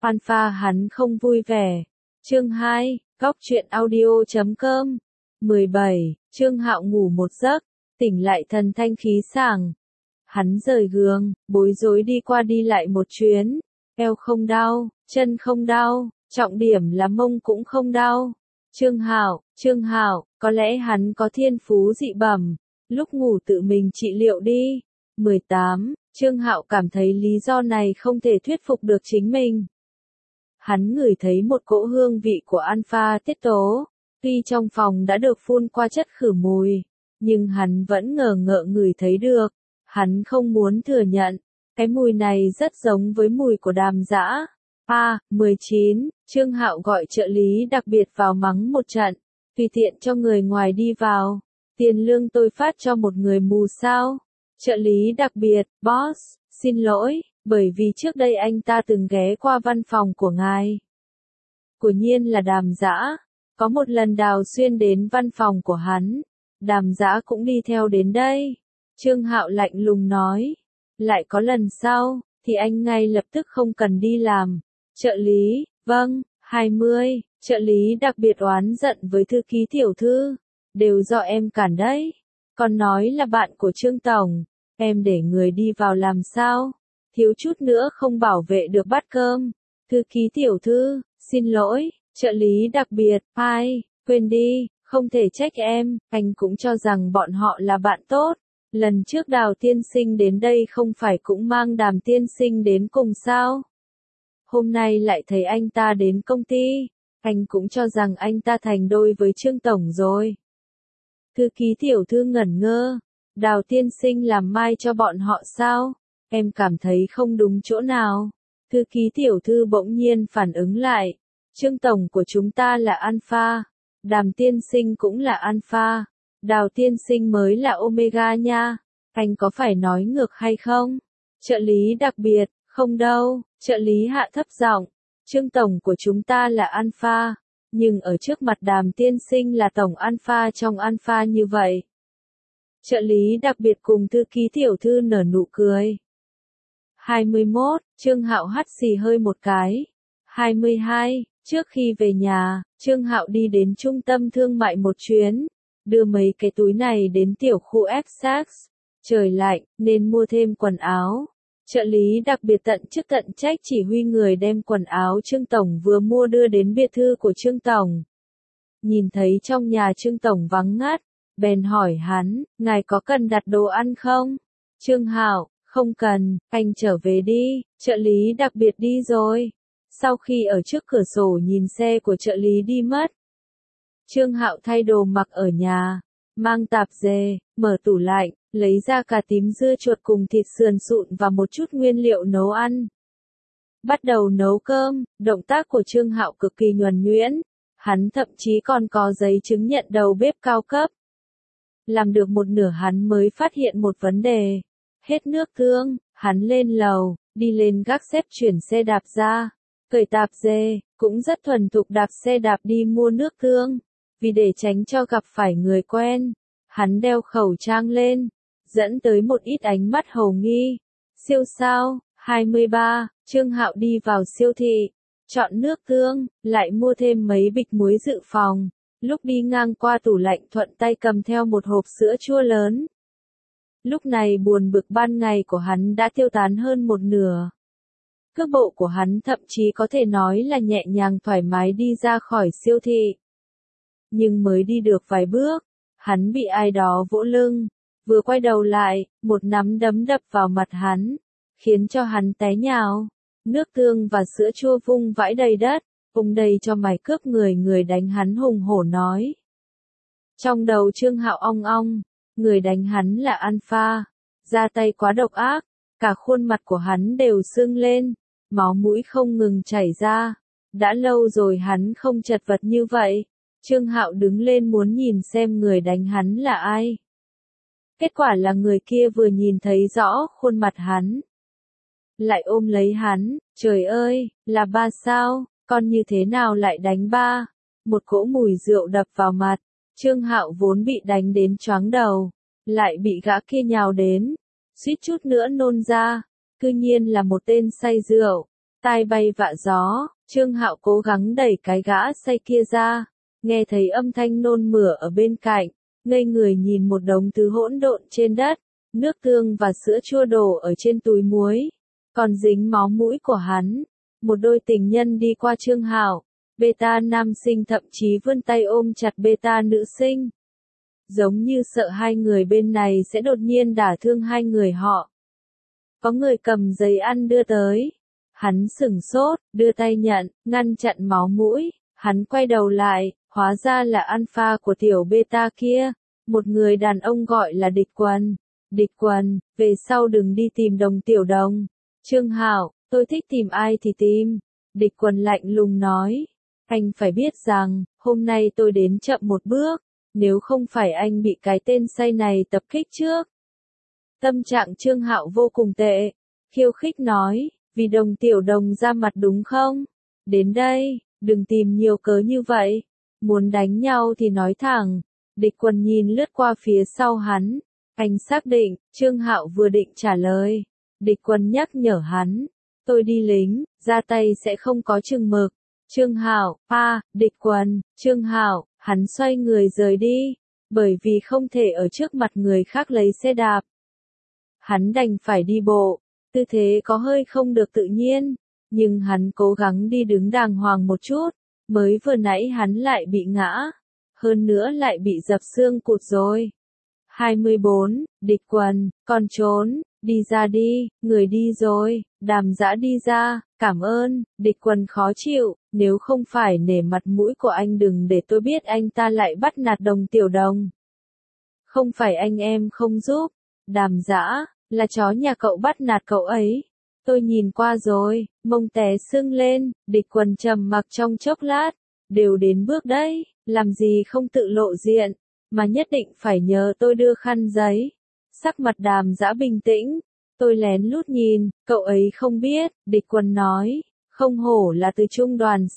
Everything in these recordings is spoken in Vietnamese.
Alpha hắn không vui vẻ. Chương 2, Góc truyện audio.com 17, Trương Hạo ngủ một giấc, tỉnh lại thần thanh khí sảng. Hắn rời giường, bối rối đi qua đi lại một chuyến, eo không đau, chân không đau, trọng điểm là mông cũng không đau. Trương Hạo, có lẽ hắn có thiên phú dị bẩm, lúc ngủ tự mình trị liệu đi. 18, Trương Hạo cảm thấy lý do này không thể thuyết phục được chính mình. Hắn ngửi thấy một cỗ hương vị của alpha tiết tố, tuy trong phòng đã được phun qua chất khử mùi, nhưng hắn vẫn ngờ ngợ ngửi thấy được. Hắn không muốn thừa nhận, cái mùi này rất giống với mùi của Đàm Dã. 19, Trương Hạo gọi trợ lý đặc biệt vào mắng một trận, tùy tiện cho người ngoài đi vào. Tiền lương tôi phát cho một người mù sao? Trợ lý đặc biệt, boss, xin lỗi, bởi vì trước đây anh ta từng ghé qua văn phòng của ngài. Quả nhiên là Đàm Dã. Có một lần Đào Xuyên đến văn phòng của hắn, Đàm Dã cũng đi theo đến đây. Trương Hạo lạnh lùng nói, lại có lần sau, thì anh ngay lập tức không cần đi làm. Trợ lý, vâng. 20, trợ lý đặc biệt oán giận với thư ký tiểu thư, đều do em cản đấy. Còn nói là bạn của Trương Tổng, em để người đi vào làm sao? Thiếu chút nữa không bảo vệ được bát cơm. Thư ký tiểu thư, xin lỗi. Trợ lý đặc biệt, quên đi, không thể trách em, anh cũng cho rằng bọn họ là bạn tốt. Lần trước Đào tiên sinh đến đây không phải cũng mang Đàm tiên sinh đến cùng sao? Hôm nay lại thấy anh ta đến công ty, anh cũng cho rằng anh ta thành đôi với Trương Tổng rồi. Thư ký tiểu thư ngẩn ngơ, Đào tiên sinh làm mai cho bọn họ sao? Em cảm thấy không đúng chỗ nào. Thư ký tiểu thư bỗng nhiên phản ứng lại, Trương Tổng của chúng ta là Alpha, Đàm tiên sinh cũng là Alpha, Đào tiên sinh mới là Omega nha, anh có phải nói ngược hay không? Trợ lý đặc biệt, không đâu, trợ lý hạ thấp giọng, Trương Tổng của chúng ta là Alpha, nhưng ở trước mặt Đàm tiên sinh là Tổng Alpha trong Alpha như vậy. Trợ lý đặc biệt cùng thư ký tiểu thư nở nụ cười. 21, Trương Hạo hắt xì hơi một cái. 22, trước khi về nhà, Trương Hạo đi đến trung tâm thương mại một chuyến, đưa mấy cái túi này đến tiểu khu Essex. Trời lạnh, nên mua thêm quần áo. Trợ lý đặc biệt tận chức tận trách chỉ huy người đem quần áo Trương Tổng vừa mua đưa đến biệt thự của Trương Tổng. Nhìn thấy trong nhà Trương Tổng vắng ngắt, bèn hỏi hắn, ngài có cần đặt đồ ăn không? Trương Hạo, không cần, anh trở về đi, trợ lý đặc biệt đi rồi. Sau khi ở trước cửa sổ nhìn xe của trợ lý đi mất, Trương Hạo thay đồ mặc ở nhà, mang tạp dề, mở tủ lạnh, lấy ra cà tím dưa chuột cùng thịt sườn sụn và một chút nguyên liệu nấu ăn. Bắt đầu nấu cơm, động tác của Trương Hạo cực kỳ nhuần nhuyễn, hắn thậm chí còn có giấy chứng nhận đầu bếp cao cấp. Làm được một nửa hắn mới phát hiện một vấn đề. Hết nước tương, hắn lên lầu, đi lên gác xếp chuyển xe đạp ra, cởi tạp dề, cũng rất thuần thục đạp xe đạp đi mua nước tương. Vì để tránh cho gặp phải người quen, hắn đeo khẩu trang lên, dẫn tới một ít ánh mắt hồ nghi. Siêu sao, 23, Trương Hạo đi vào siêu thị, chọn nước tương, lại mua thêm mấy bịch muối dự phòng. Lúc đi ngang qua tủ lạnh thuận tay cầm theo một hộp sữa chua lớn. Lúc này buồn bực ban ngày của hắn đã tiêu tán hơn một nửa. Cước bộ của hắn thậm chí có thể nói là nhẹ nhàng thoải mái đi ra khỏi siêu thị. Nhưng mới đi được vài bước, hắn bị ai đó vỗ lưng, vừa quay đầu lại, một nắm đấm đập vào mặt hắn, khiến cho hắn té nhào. Nước tương và sữa chua vung vãi đầy đất, vùng đầy cho mày cướp người đánh hắn hùng hổ nói. Trong đầu Trương Hạo ong ong, người đánh hắn là Alpha, ra tay quá độc ác, cả khuôn mặt của hắn đều sưng lên, máu mũi không ngừng chảy ra. Đã lâu rồi hắn không chật vật như vậy. Trương Hạo đứng lên muốn nhìn xem người đánh hắn là ai. Kết quả là người kia vừa nhìn thấy rõ khuôn mặt hắn, lại ôm lấy hắn, trời ơi, là ba sao, con như thế nào lại đánh ba? Một cỗ mùi rượu đập vào mặt, Trương Hạo vốn bị đánh đến choáng đầu, lại bị gã kia nhào đến, suýt chút nữa nôn ra, cư nhiên là một tên say rượu. Tai bay vạ gió, Trương Hạo cố gắng đẩy cái gã say kia ra, nghe thấy âm thanh nôn mửa ở bên cạnh, ngây người nhìn một đống thứ hỗn độn trên đất, nước tương và sữa chua đổ ở trên túi muối, còn dính máu mũi của hắn. Một đôi tình nhân đi qua Trương Hạo, beta nam sinh thậm chí vươn tay ôm chặt beta nữ sinh. Giống như sợ hai người bên này sẽ đột nhiên đả thương hai người họ. Có người cầm giấy ăn đưa tới. Hắn sửng sốt, đưa tay nhận, ngăn chặn máu mũi. Hắn quay đầu lại, hóa ra là alpha của tiểu beta kia. Một người đàn ông gọi là Địch Quần. Địch Quần, về sau đừng đi tìm Đồng Tiểu Đồng. Trương Hạo, tôi thích tìm ai thì tìm. Địch Quần lạnh lùng nói. Anh phải biết rằng, hôm nay tôi đến chậm một bước. Nếu không phải anh bị cái tên say này tập kích trước. Tâm trạng Trương Hạo vô cùng tệ. Khiêu khích nói, vì Đồng Tiểu Đồng ra mặt đúng không? Đến đây, đừng tìm nhiều cớ như vậy. Muốn đánh nhau thì nói thẳng. Địch Quần nhìn lướt qua phía sau hắn. Anh xác định, Trương Hạo vừa định trả lời. Địch Quần nhắc nhở hắn. Tôi đi lính, ra tay sẽ không có chừng mực. Trương Hạo, Địch Quần, Trương Hạo, hắn xoay người rời đi. Bởi vì không thể ở trước mặt người khác lấy xe đạp. Hắn đành phải đi bộ. Tư thế có hơi không được tự nhiên. Nhưng hắn cố gắng đi đứng đàng hoàng một chút. Mới vừa nãy hắn lại bị ngã. Hơn nữa lại bị dập xương cụt rồi. 24, Địch Quần, con trốn, đi ra đi, người đi rồi, Đàm Dã đi ra, cảm ơn. Địch Quần khó chịu, nếu không phải nể mặt mũi của anh đừng để tôi biết anh ta lại bắt nạt Đồng Tiểu Đồng. Không phải anh em không giúp, Đàm Dã, là chó nhà cậu bắt nạt cậu ấy. Tôi nhìn qua rồi, mông té sưng lên. Địch Quần trầm mặc trong chốc lát, đều đến bước đấy, làm gì không tự lộ diện, mà nhất định phải nhờ tôi đưa khăn giấy. Sắc mặt Đàm Dã bình tĩnh, tôi lén lút nhìn, cậu ấy không biết. Địch Quần nói, không hổ là từ trung đoàn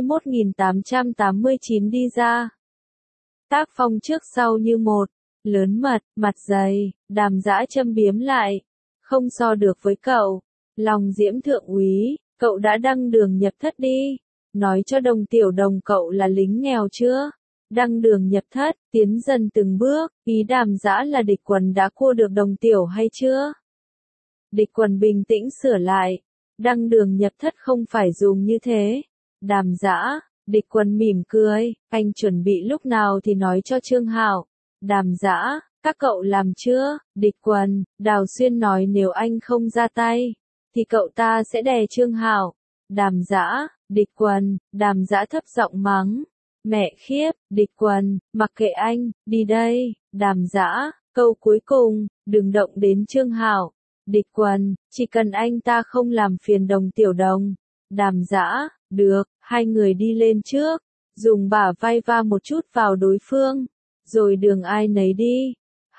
61.889 đi ra. Tác phong trước sau như một, lớn mật, mặt dày. Đàm Dã châm biếm lại, không so được với cậu. Lòng Diễm thượng úy, cậu đã đăng đường nhập thất đi. Nói cho Đồng Tiểu Đồng cậu là lính nghèo chưa? Đăng đường nhập thất, tiến dần từng bước, ý Đàm Dã là Địch Quần đã cua được Đồng Tiểu hay chưa? Địch Quần bình tĩnh sửa lại, đăng đường nhập thất không phải dùng như thế. Đàm Dã, Địch Quần mỉm cười, anh chuẩn bị lúc nào thì nói cho Trương Hạo. Đàm Dã, các cậu làm chưa? Địch Quần, Đào Xuyên nói nếu anh không ra tay, thì cậu ta sẽ đè Trương Hạo. Đàm Dã, Địch Quần, Đàm Dã thấp giọng mắng. Mẹ khiếp, Địch Quần, mặc kệ anh, đi đây. Đàm Dã, câu cuối cùng, đừng động đến Trương Hạo. Địch Quần, chỉ cần anh ta không làm phiền Đồng Tiểu Đồng. Đàm Dã, được, hai người đi lên trước, dùng bả vai va một chút vào đối phương, rồi đường ai nấy đi.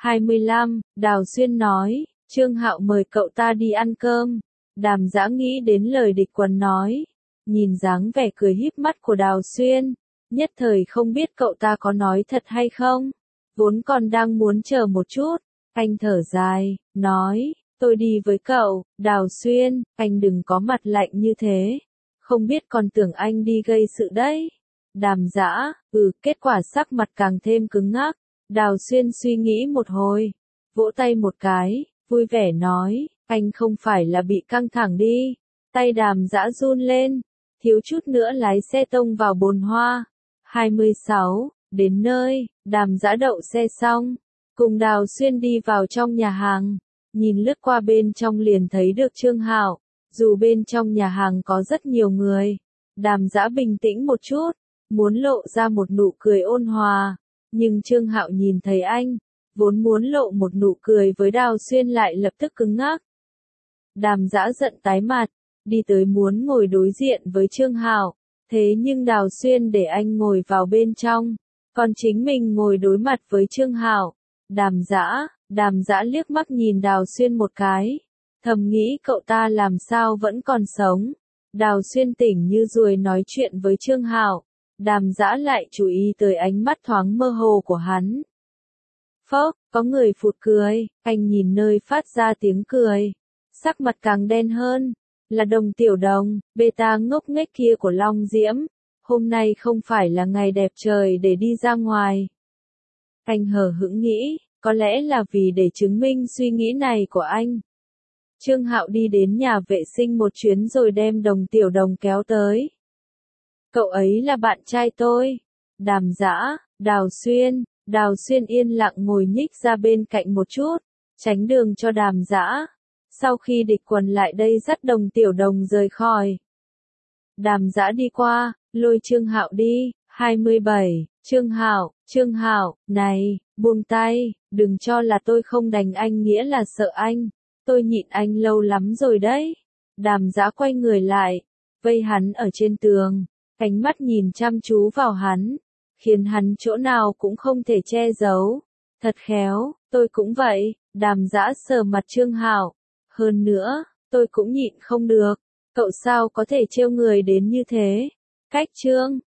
25, Đào Xuyên nói, Trương Hạo mời cậu ta đi ăn cơm. Đàm Dã nghĩ đến lời Địch Quần nói, nhìn dáng vẻ cười híp mắt của Đào Xuyên, nhất thời không biết cậu ta có nói thật hay không. Vốn còn đang muốn chờ một chút, anh thở dài, nói, tôi đi với cậu. Đào Xuyên, anh đừng có mặt lạnh như thế, không biết còn tưởng anh đi gây sự đấy. Đàm Dã, kết quả sắc mặt càng thêm cứng ngắc. Đào Xuyên suy nghĩ một hồi, vỗ tay một cái, vui vẻ nói, anh không phải là bị căng thẳng đi. Tay Đàm Dã run lên, thiếu chút nữa lái xe tông vào bồn hoa. 26, đến nơi, Đàm Dã đậu xe xong, cùng Đào Xuyên đi vào trong nhà hàng, nhìn lướt qua bên trong liền thấy được Trương Hạo. Dù bên trong nhà hàng có rất nhiều người, Đàm Dã bình tĩnh một chút, muốn lộ ra một nụ cười ôn hòa, nhưng Trương Hạo nhìn thấy anh, vốn muốn lộ một nụ cười với Đào Xuyên lại lập tức cứng ngắc. Đàm Dã giận tái mặt, đi tới muốn ngồi đối diện với Trương Hạo, thế nhưng Đào Xuyên để anh ngồi vào bên trong, còn chính mình ngồi đối mặt với Trương Hạo. Đàm Dã liếc mắt nhìn Đào Xuyên một cái, thầm nghĩ cậu ta làm sao vẫn còn sống. Đào Xuyên tỉnh như ruồi nói chuyện với Trương Hạo, Đàm Dã lại chú ý tới ánh mắt thoáng mơ hồ của hắn. Phốc, có người phụt cười, anh nhìn nơi phát ra tiếng cười, sắc mặt càng đen hơn, Là Đồng Tiểu Đồng, beta ngốc nghếch kia của Long Diễm. Hôm nay không phải là ngày đẹp trời để đi ra ngoài. Anh hờ hững nghĩ, có lẽ là vì để chứng minh suy nghĩ này của anh. Trương Hạo đi đến nhà vệ sinh một chuyến rồi đem Đồng Tiểu Đồng kéo tới. Cậu ấy là bạn trai tôi. Đàm Dã, Đào Xuyên yên lặng ngồi nhích ra bên cạnh một chút, tránh đường cho Đàm Dã. Sau khi địch quần lại đây dắt Đồng Tiểu Đồng rời khỏi. Đàm Dã đi qua, lôi Trương Hạo đi. 27, Trương Hạo, này, buông tay, đừng cho là tôi không đành anh nghĩa là sợ anh. Tôi nhịn anh lâu lắm rồi đấy. Đàm Dã quay người lại, vây hắn ở trên tường, ánh mắt nhìn chăm chú vào hắn, khiến hắn chỗ nào cũng không thể che giấu. Thật khéo, tôi cũng vậy. Đàm Dã sờ mặt Trương Hạo. Hơn nữa, tôi cũng nhịn không được. Cậu sao có thể trêu người đến như thế? Cách Trương